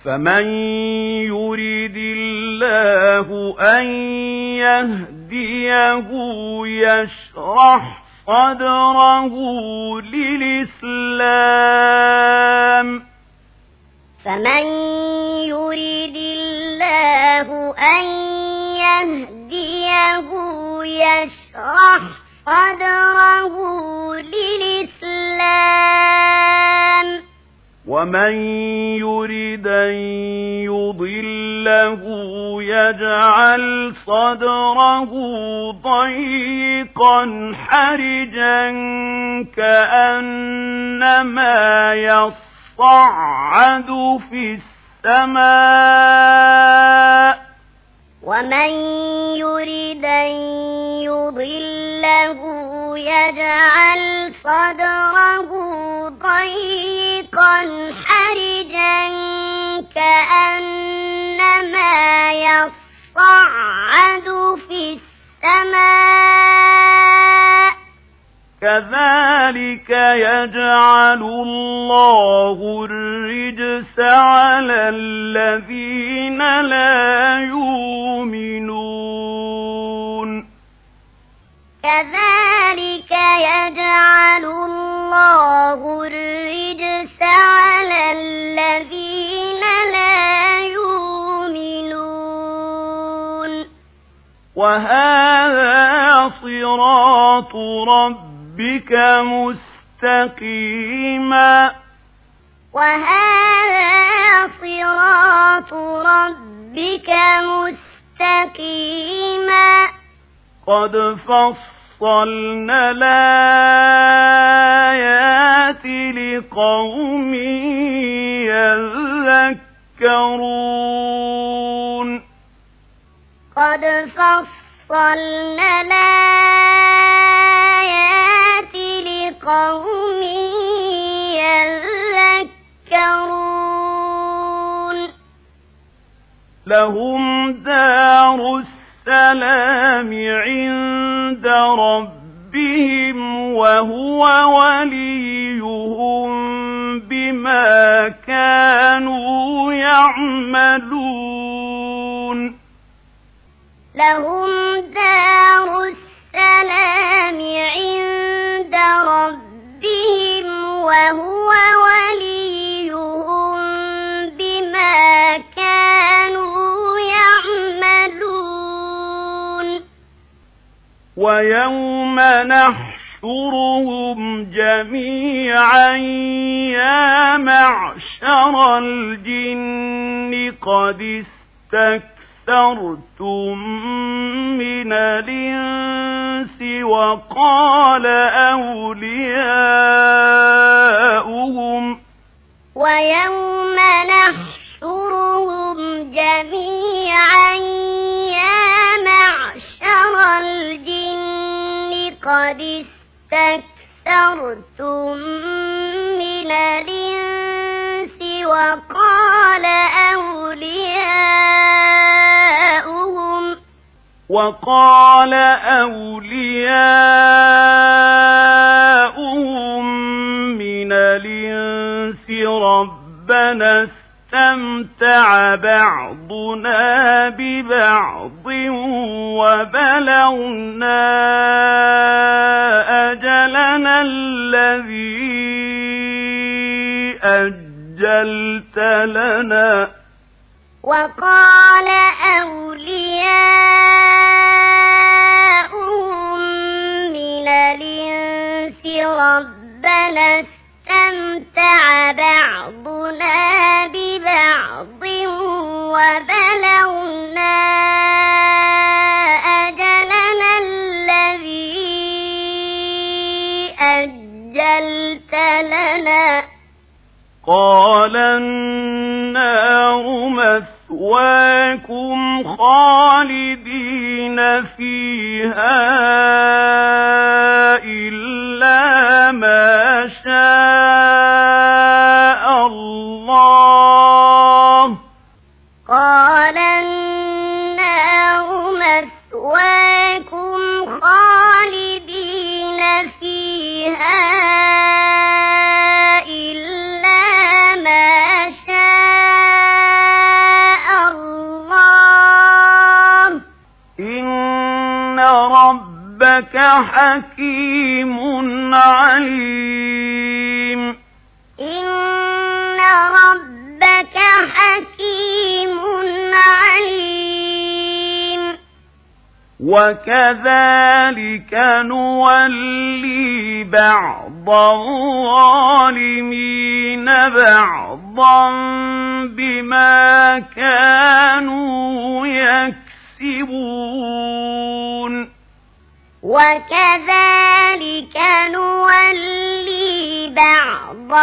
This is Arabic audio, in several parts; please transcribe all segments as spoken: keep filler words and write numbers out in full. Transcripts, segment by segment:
فمن يريد الله أن يهديه يشرح صدره للإسلام فمن يريد الله أن يهديه يشرح صدره للإسلام ومن يريد أن يضله يجعل صدره ضيقا حرجا كأنما يصعد في السماء ومن يريد أن يضله يجعل صدره ضيقا حرجا كأنما يصعد في السماء كذلك يجعل الله الرجس على الذين لا يؤمنون كذلك يجعل الله الرجس على الذين لا يؤمنون وهذا صراط ربك مستقيما وهذا صراط ربك مستقيما قد فصلنا الآيات لقوم يذكرون قد فصلنا الآيات لقوم يذكرون لهم دار السلام عند ربهم وهو وليهم بما كانوا يعملون لهم دار السلام عند ربهم وهو وليهم بما كانوا يعملون ويوم نحشرهم جميعا يا معشر الجن قد استكثرتم من الإنس وقال أولياؤهم ويوم نحشرهم جميعا يا معشر الجن قد استكثرتم من الإنس وقال أولياؤهم وقال أولياؤهم من الإنس ربنا استمتع بعضنا ببعض وبلغنا أجلنا الذي أجلت لنا وقال أولياؤهم من الإنس ربنا استمتع بعضنا ببعض وبلغنا أجلنا الذي أجلت لنا قال النار مثواكم خالدين فيها إلا ما شاء الله قال النار مثواكم خالدين فيها إلا ما شاء ربك حكيم عليم إن ربك حكيم عليم وكذلك نولي بعض الظالمين بعضا بما كانوا يكسبون وكذلك نولي بعض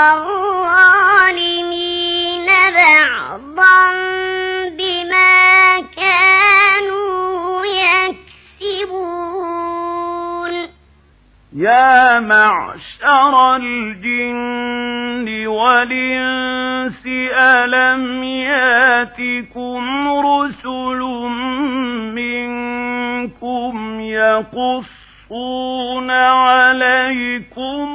الظالمين بعضا بما كانوا يكسبون يا معشر الجن والإنس ألم ياتكم رسل منكم يقصون عليكم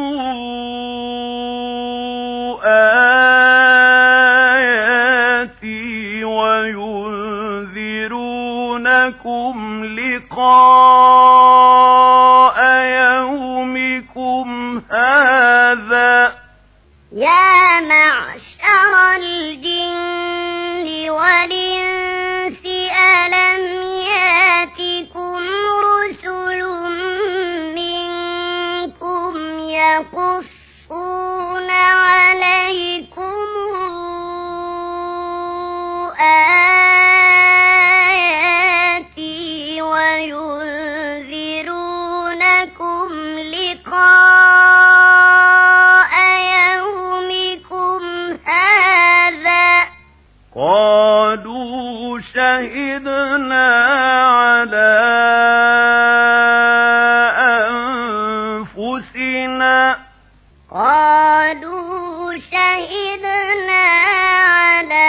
آياتي وينذرونكم لقاء يومكم هذا يا معشر الجن والإنس ألم ياتكم رسل منكم يقصون عليكم آياتي وينذرونكم لقاء يومكم هذا قالوا شهدنا على أنفسنا قالوا شهدنا على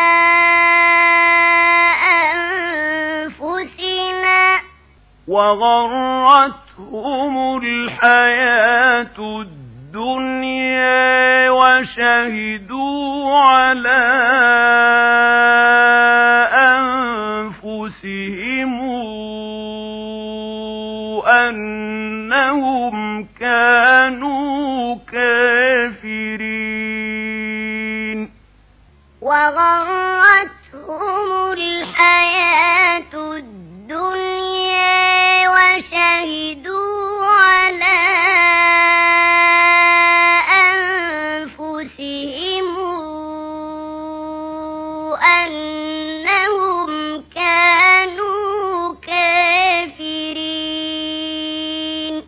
أنفسنا وغرتهم الحياة الدنيا وشهدوا على أنفسهم أنهم كانوا كافرين وغرتهم الحياة الدنيا وشهدوا على أنفسهم أنهم كانوا كافرين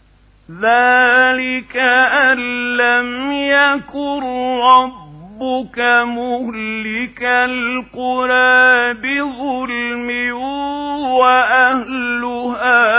ذلك أن لم يكن ربك مهلك القرى بظلم وأهلها